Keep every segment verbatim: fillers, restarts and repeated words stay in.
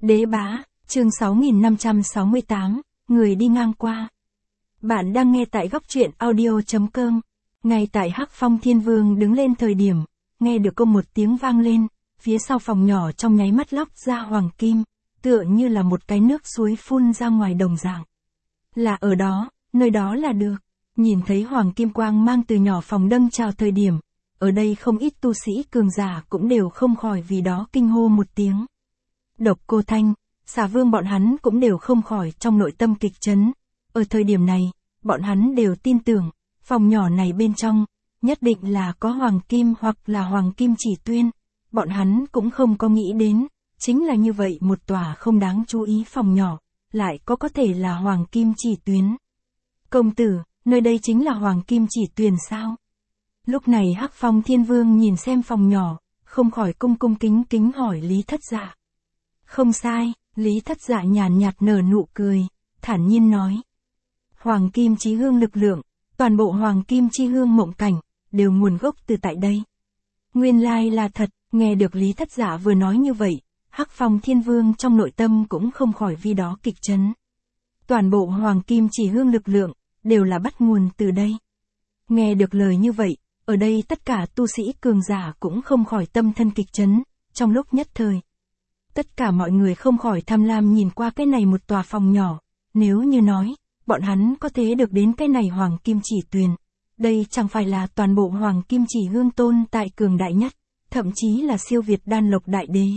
Đế bá, chương sáu nghìn năm trăm sáu mươi tám, người đi ngang qua. Bạn đang nghe tại góc truyện audio chấm com. Ngay tại Hắc Phong Thiên Vương đứng lên thời điểm, nghe được công một tiếng vang lên, phía sau phòng nhỏ trong nháy mắt lóc ra hoàng kim, tựa như là một cái nước suối phun ra ngoài đồng dạng. Là ở đó, nơi đó là được. Nhìn thấy hoàng kim quang mang từ nhỏ phòng dâng chào thời điểm, ở đây không ít tu sĩ cường giả cũng đều không khỏi vì đó kinh hô một tiếng. Độc Cô Thanh, Xà Vương bọn hắn cũng đều không khỏi trong nội tâm kịch chấn. Ở thời điểm này, bọn hắn đều tin tưởng, phòng nhỏ này bên trong, nhất định là có hoàng kim hoặc là hoàng kim chỉ tuyên. Bọn hắn cũng không có nghĩ đến, chính là như vậy một tòa không đáng chú ý phòng nhỏ, lại có có thể là hoàng kim chỉ tuyến. Công tử, nơi đây chính là hoàng kim chỉ tuyền sao? Lúc này Hắc Phong Thiên Vương nhìn xem phòng nhỏ, không khỏi cung cung kính kính hỏi Lý Thất Dạ. Không sai, Lý Thất Dạ nhàn nhạt nở nụ cười, thản nhiên nói. Hoàng kim chí hương lực lượng, toàn bộ hoàng kim chi hương mộng cảnh, đều nguồn gốc từ tại đây. Nguyên lai là thật, nghe được Lý Thất Dạ vừa nói như vậy, Hắc Phong Thiên Vương trong nội tâm cũng không khỏi vì đó kịch chấn. Toàn bộ hoàng kim chỉ hương lực lượng, đều là bắt nguồn từ đây. Nghe được lời như vậy, ở đây tất cả tu sĩ cường giả cũng không khỏi tâm thân kịch chấn, trong lúc nhất thời. Tất cả mọi người không khỏi tham lam nhìn qua cái này một tòa phòng nhỏ, nếu như nói, bọn hắn có thể được đến cái này hoàng kim chỉ tuyền. Đây chẳng phải là toàn bộ hoàng kim chỉ hương tôn tại cường đại nhất, thậm chí là siêu việt đan lộc đại đế.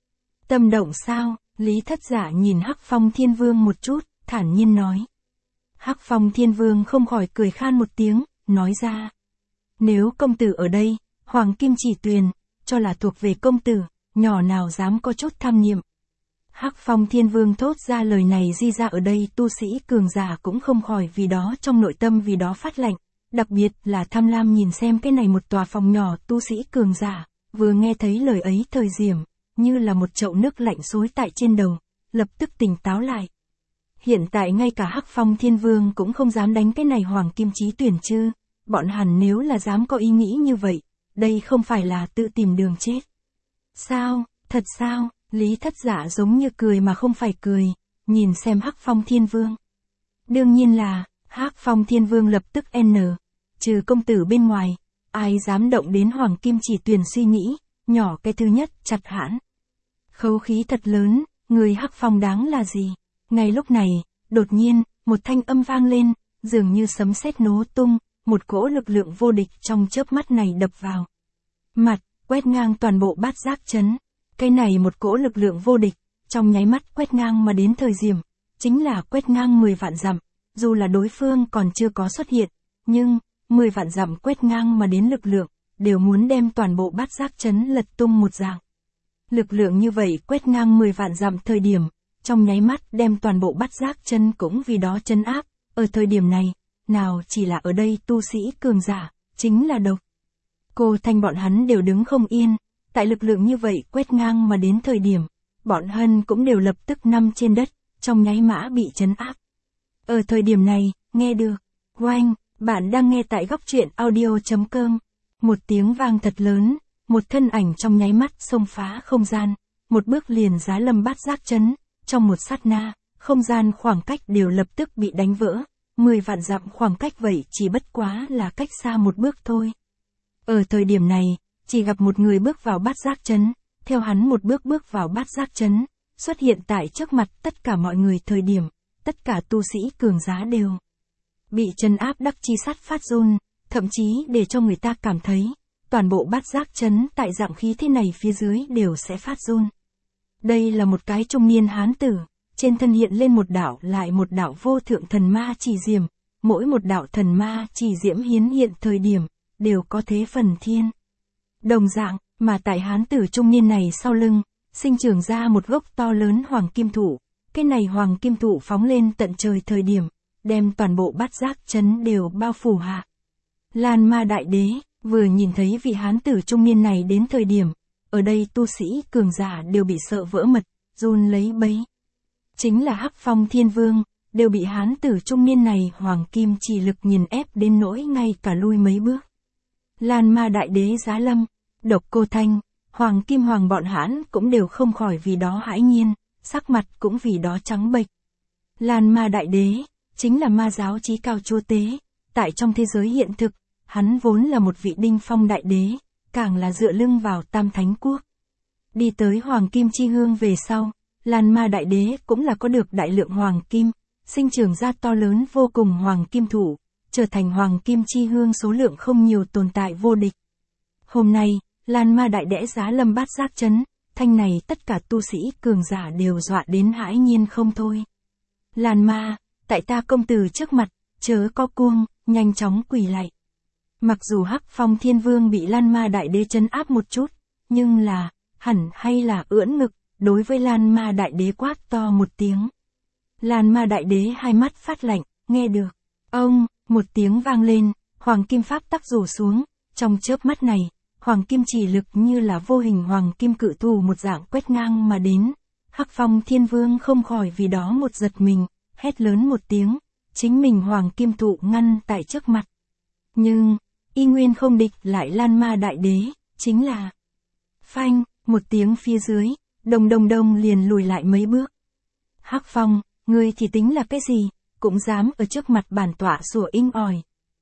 Tâm động sao? Lý Thất Dạ nhìn Hắc Phong Thiên Vương một chút, thản nhiên nói. Hắc Phong Thiên Vương không khỏi cười khan một tiếng, nói ra. Nếu công tử ở đây, hoàng kim chỉ tuyền, cho là thuộc về công tử, nhỏ nào dám có chút tham niệm. Hắc Phong Thiên Vương thốt ra lời này di ra ở đây tu sĩ cường giả cũng không khỏi vì đó trong nội tâm vì đó phát lạnh, đặc biệt là tham lam nhìn xem cái này một tòa phòng nhỏ tu sĩ cường giả, vừa nghe thấy lời ấy thời điểm, như là một chậu nước lạnh xối tại trên đầu, lập tức tỉnh táo lại. Hiện tại ngay cả Hắc Phong Thiên Vương cũng không dám đánh cái này hoàng kim chí tuyển chứ, bọn hẳn nếu là dám có ý nghĩ như vậy, đây không phải là tự tìm đường chết. Sao, thật sao? Lý Thất Dạ giống như cười mà không phải cười, nhìn xem Hắc Phong Thiên Vương. Đương nhiên là, Hắc Phong Thiên Vương lập tức n, trừ công tử bên ngoài, ai dám động đến hoàng kim chỉ tuyển suy nghĩ, nhỏ cái thứ nhất chặt hãn. Khấu khí thật lớn, người Hắc Phong đáng là gì? Ngay lúc này, đột nhiên, một thanh âm vang lên, dường như sấm sét nổ tung, một cỗ lực lượng vô địch trong chớp mắt này đập vào mặt, quét ngang toàn bộ bát giác trấn. Cái này một cỗ lực lượng vô địch, trong nháy mắt quét ngang mà đến thời điểm, chính là quét ngang mười vạn dặm, dù là đối phương còn chưa có xuất hiện, nhưng, mười vạn dặm quét ngang mà đến lực lượng, đều muốn đem toàn bộ bát giác trấn lật tung một dạng. Lực lượng như vậy quét ngang mười vạn dặm thời điểm, trong nháy mắt đem toàn bộ bát giác trấn cũng vì đó trấn áp, ở thời điểm này, nào chỉ là ở đây tu sĩ cường giả, chính là Độc Cô Thanh bọn hắn đều đứng không yên. Tại lực lượng như vậy quét ngang mà đến thời điểm, bọn hân cũng đều lập tức nằm trên đất, trong nháy mã bị trấn áp. Ở thời điểm này, nghe được, oanh, bạn đang nghe tại góc truyện audio chấm com. Một tiếng vang thật lớn, một thân ảnh trong nháy mắt xông phá không gian, một bước liền giá lâm bát giác trấn, trong một sát na, không gian khoảng cách đều lập tức bị đánh vỡ, mười vạn dặm khoảng cách vậy chỉ bất quá là cách xa một bước thôi. Ở thời điểm này, chỉ gặp một người bước vào bát giác trấn, theo hắn một bước bước vào bát giác trấn, xuất hiện tại trước mặt tất cả mọi người thời điểm, tất cả tu sĩ cường giá đều bị trấn áp đắc chi sát phát run, thậm chí để cho người ta cảm thấy, toàn bộ bát giác trấn tại dạng khí thế này phía dưới đều sẽ phát run. Đây là một cái trung niên hán tử, trên thân hiện lên một đạo lại một đạo vô thượng thần ma chỉ diệm, mỗi một đạo thần ma chỉ diễm hiến hiện thời điểm, đều có thế phần thiên. Đồng dạng, mà tại hán tử trung niên này sau lưng, sinh trưởng ra một gốc to lớn hoàng kim thụ, cái này hoàng kim thụ phóng lên tận trời thời điểm, đem toàn bộ bát giác trấn đều bao phủ hạ. Lan Ma Đại Đế, vừa nhìn thấy vị hán tử trung niên này đến thời điểm, ở đây tu sĩ cường giả đều bị sợ vỡ mật, run lấy bấy. Chính là Hắc Phong Thiên Vương, đều bị hán tử trung niên này hoàng kim chỉ lực nhìn ép đến nỗi ngay cả lui mấy bước. Lan Ma Đại Đế giá lâm, Độc Cô Thanh, Hoàng Kim Hoàng bọn hãn cũng đều không khỏi vì đó hãi nhiên, sắc mặt cũng vì đó trắng bệch. Lan Ma Đại Đế, chính là ma giáo chí cao chúa tế, tại trong thế giới hiện thực, hắn vốn là một vị đỉnh phong đại đế, càng là dựa lưng vào Tam Thánh Quốc. Đi tới Hoàng Kim Chi Hương về sau, Lan Ma Đại Đế cũng là có được đại lượng Hoàng Kim, sinh trưởng ra to lớn vô cùng Hoàng Kim Thủ, trở thành Hoàng Kim Chi Hương số lượng không nhiều tồn tại vô địch. Hôm nay, Lan Ma Đại Đế giá lâm Bát Giác Trấn, thanh này tất cả tu sĩ cường giả đều dọa đến hãi nhiên không thôi. Lan Ma, tại ta công tử trước mặt, chớ có cuông, nhanh chóng quỳ lạy. Mặc dù Hắc Phong Thiên Vương bị Lan Ma Đại Đế trấn áp một chút, nhưng là, hẳn hay là ưỡn ngực, đối với Lan Ma Đại Đế quát to một tiếng. Lan Ma Đại Đế hai mắt phát lạnh, nghe được. Ông, một tiếng vang lên, Hoàng Kim Pháp tắc rủ xuống, trong chớp mắt này, Hoàng Kim chỉ lực như là vô hình Hoàng Kim cự thù một dạng quét ngang mà đến. Hắc Phong Thiên Vương không khỏi vì đó một giật mình, hét lớn một tiếng, chính mình Hoàng Kim thụ ngăn tại trước mặt. Nhưng, y nguyên không địch lại Lan Ma Đại Đế, chính là phanh, một tiếng phía dưới, đồng đồng đồng liền lùi lại mấy bước. Hắc Phong, ngươi thì tính là cái gì, cũng dám ở trước mặt bản tọa sủa inh ỏi.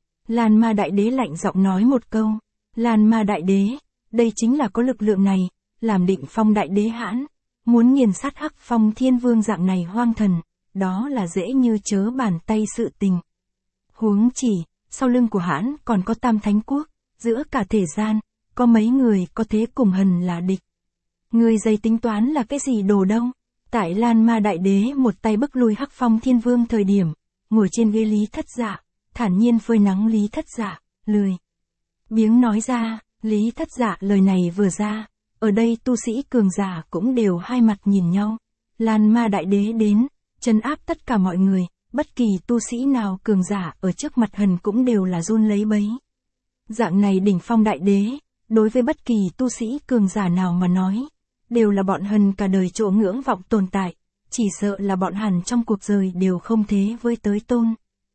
Lan Ma Đại Đế lạnh giọng nói một câu, Lan Ma Đại Đế, đây chính là có lực lượng này, làm Định Phong Đại Đế hãn, muốn nghiền sát Hắc Phong Thiên Vương dạng này hoang thần, đó là dễ như chớ bàn tay sự tình. Huống chỉ, sau lưng của hãn còn có Tam Thánh Quốc, giữa cả thế gian, có mấy người có thế cùng hần là địch. Người dày tính toán là cái gì đồ đâu? Tại Lan Ma Đại Đế một tay bức lui Hắc Phong Thiên Vương thời điểm, ngồi trên ghế Lý Thất Dạ, thản nhiên phơi nắng Lý Thất Dạ, lười biếng nói ra. Lý Thất Dạ lời này vừa ra, ở đây tu sĩ cường giả cũng đều hai mặt nhìn nhau. Lan Ma Đại Đế đến, trấn áp tất cả mọi người, bất kỳ tu sĩ nào cường giả ở trước mặt hần cũng đều là run lấy bấy. Dạng này đỉnh phong đại đế, đối với bất kỳ tu sĩ cường giả nào mà nói, đều là bọn hần cả đời chỗ ngưỡng vọng tồn tại, chỉ sợ là bọn hẳn trong cuộc đời đều không thế với tới tôn.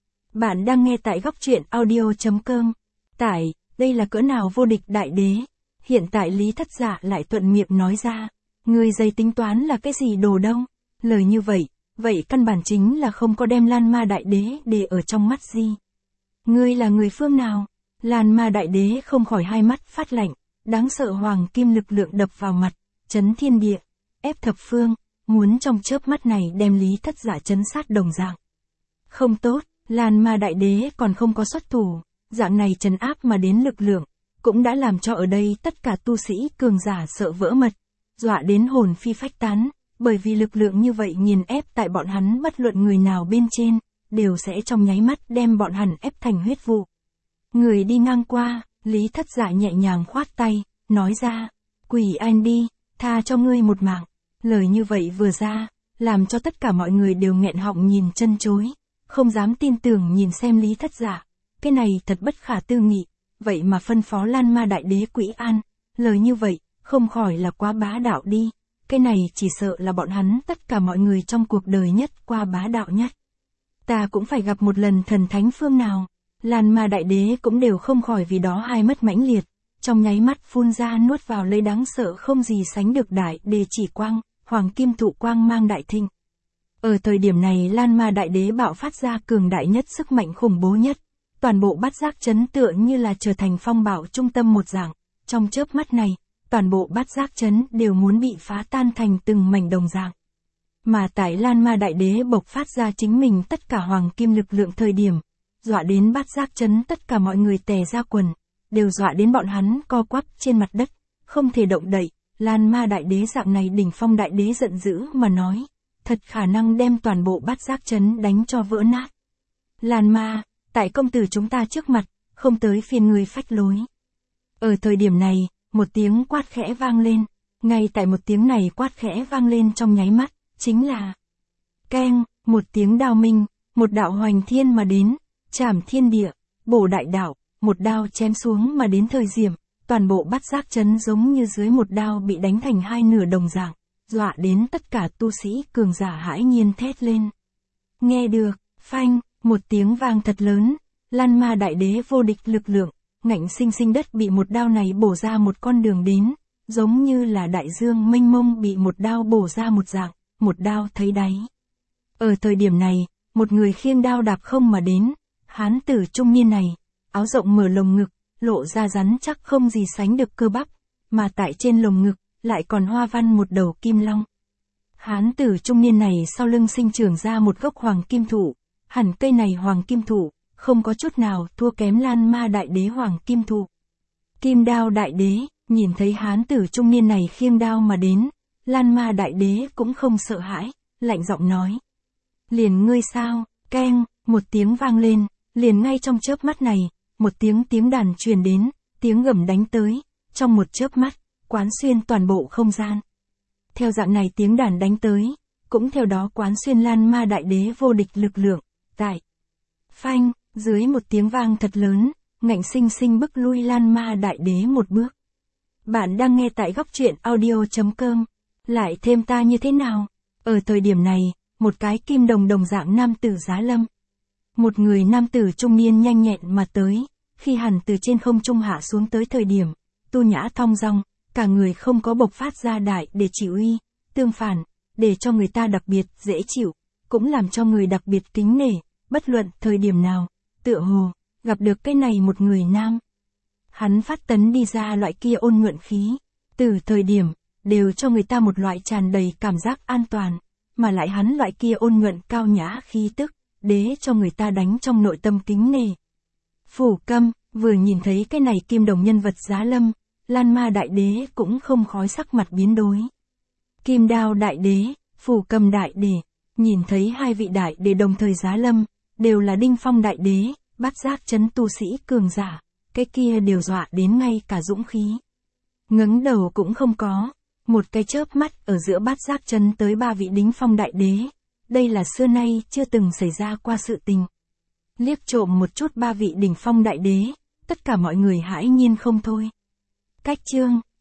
Bạn đang nghe tại góc truyện audio chấm com. Tại, đây là cỡ nào vô địch đại đế. Hiện tại Lý Thất Dạ lại thuận miệng nói ra, người dày tính toán là cái gì đồ đâu. Lời như vậy, vậy căn bản chính là không có đem Lan Ma Đại Đế để ở trong mắt gì. Ngươi là người phương nào? Lan Ma Đại Đế không khỏi hai mắt phát lạnh, đáng sợ hoàng kim lực lượng đập vào mặt, chấn thiên địa, ép thập phương, muốn trong chớp mắt này đem Lý Thất Dạ chấn sát đồng dạng. Không tốt, Lan Ma Đại Đế còn không có xuất thủ, dạng này trấn áp mà đến lực lượng, cũng đã làm cho ở đây tất cả tu sĩ cường giả sợ vỡ mật, dọa đến hồn phi phách tán, bởi vì lực lượng như vậy nghiền ép tại bọn hắn bất luận người nào bên trên, đều sẽ trong nháy mắt đem bọn hắn ép thành huyết vụ. Người đi ngang qua, Lý Thất Dạ nhẹ nhàng khoát tay, nói ra, quỷ anh đi, tha cho ngươi một mạng. Lời như vậy vừa ra, làm cho tất cả mọi người đều nghẹn họng nhìn chân chối, không dám tin tưởng nhìn xem Lý Thất Dạ. Cái này thật bất khả tư nghị, vậy mà phân phó Lan Ma Đại Đế quỷ an, lời như vậy, không khỏi là quá bá đạo đi. Cái này chỉ sợ là bọn hắn tất cả mọi người trong cuộc đời nhất qua bá đạo nhất. Ta cũng phải gặp một lần thần thánh phương nào. Lan Ma Đại Đế cũng đều không khỏi vì đó hai mắt mãnh liệt, trong nháy mắt phun ra nuốt vào lấy đáng sợ không gì sánh được đại đề chỉ quang, hoàng kim thụ quang mang đại thịnh. Ở thời điểm này Lan Ma Đại Đế bạo phát ra cường đại nhất sức mạnh khủng bố nhất, toàn bộ Bát Giác Trấn tựa như là trở thành phong bạo trung tâm một dạng, trong chớp mắt này, toàn bộ Bát Giác Trấn đều muốn bị phá tan thành từng mảnh đồng dạng. Mà tại Lan Ma Đại Đế bộc phát ra chính mình tất cả hoàng kim lực lượng thời điểm, dọa đến Bát Giác Trấn tất cả mọi người tè ra quần, đều dọa đến bọn hắn co quắp trên mặt đất, không thể động đậy. Lan Ma Đại Đế dạng này đỉnh phong đại đế giận dữ mà nói, thật khả năng đem toàn bộ Bát Giác Trấn đánh cho vỡ nát. Lan Ma, tại công tử chúng ta trước mặt, không tới phiên người phách lối. Ở thời điểm này, một tiếng quát khẽ vang lên, ngay tại một tiếng này quát khẽ vang lên trong nháy mắt, chính là keng, một tiếng đao minh, một đạo hoành thiên mà đến, chảm thiên địa, bổ đại đạo, một đao chém xuống mà đến thời điểm, toàn bộ Bát Giác Trấn giống như dưới một đao bị đánh thành hai nửa đồng dạng, dọa đến tất cả tu sĩ cường giả hãi nhiên thét lên. Nghe được, phanh, một tiếng vang thật lớn, Lan Ma Đại Đế vô địch lực lượng, ngạnh sinh sinh đất bị một đao này bổ ra một con đường đến, giống như là đại dương mênh mông bị một đao bổ ra một dạng, một đao thấy đáy. Ở thời điểm này, một người khiêng đao đạp không mà đến, hán tử trung niên này, áo rộng mở lồng ngực, lộ ra rắn chắc không gì sánh được cơ bắp, mà tại trên lồng ngực, lại còn hoa văn một đầu kim long. Hán tử trung niên này sau lưng sinh trưởng ra một gốc hoàng kim thụ, hẳn cây này hoàng kim thụ, không có chút nào thua kém Lan Ma Đại Đế hoàng kim thụ. Kim Đao Đại Đế, nhìn thấy hán tử trung niên này khiêng đao mà đến, Lan Ma Đại Đế cũng không sợ hãi, lạnh giọng nói. Liền ngươi sao, keng, một tiếng vang lên, liền ngay trong chớp mắt này, một tiếng tiếng đàn truyền đến, tiếng gầm đánh tới, trong một chớp mắt, quán xuyên toàn bộ không gian. Theo dạng này tiếng đàn đánh tới, cũng theo đó quán xuyên Lan Ma Đại Đế vô địch lực lượng, tại phanh, dưới một tiếng vang thật lớn, ngạnh sinh sinh bức lui Lan Ma Đại Đế một bước. Bạn đang nghe tại góc truyện audio.com, lại thêm ta như thế nào? Ở thời điểm này, một cái kim đồng đồng dạng nam tử giá lâm. Một người nam tử trung niên nhanh nhẹn mà tới, khi hẳn từ trên không trung hạ xuống tới thời điểm, tu nhã thong dong, cả người không có bộc phát ra đại để chỉ uy, tương phản, để cho người ta đặc biệt dễ chịu, cũng làm cho người đặc biệt kính nể, bất luận thời điểm nào, tựa hồ, gặp được cái này một người nam. Hắn phát tấn đi ra loại kia ôn nhuận khí, từ thời điểm, đều cho người ta một loại tràn đầy cảm giác an toàn, mà lại hắn loại kia ôn nhuận cao nhã khí tức, đế cho người ta đánh trong nội tâm kính nể. Phủ Câm, vừa nhìn thấy cái này kim đồng nhân vật giá lâm, Lan Ma Đại Đế cũng không khói sắc mặt biến đổi. Kim Đao Đại Đế, Phủ Câm Đại Đế, nhìn thấy hai vị đại đế đồng thời giá lâm, đều là Đinh Phong Đại Đế, Bát Giác Trấn tu sĩ cường giả, cái kia đều dọa đến ngay cả dũng khí. Ngẩng đầu cũng không có, một cái chớp mắt ở giữa Bát Giác Trấn tới ba vị Đinh Phong Đại Đế, đây là xưa nay chưa từng xảy ra qua sự tình. Liếc trộm một chút ba vị Đỉnh Phong Đại Đế, tất cả mọi người hãi nhiên không thôi. Cách chương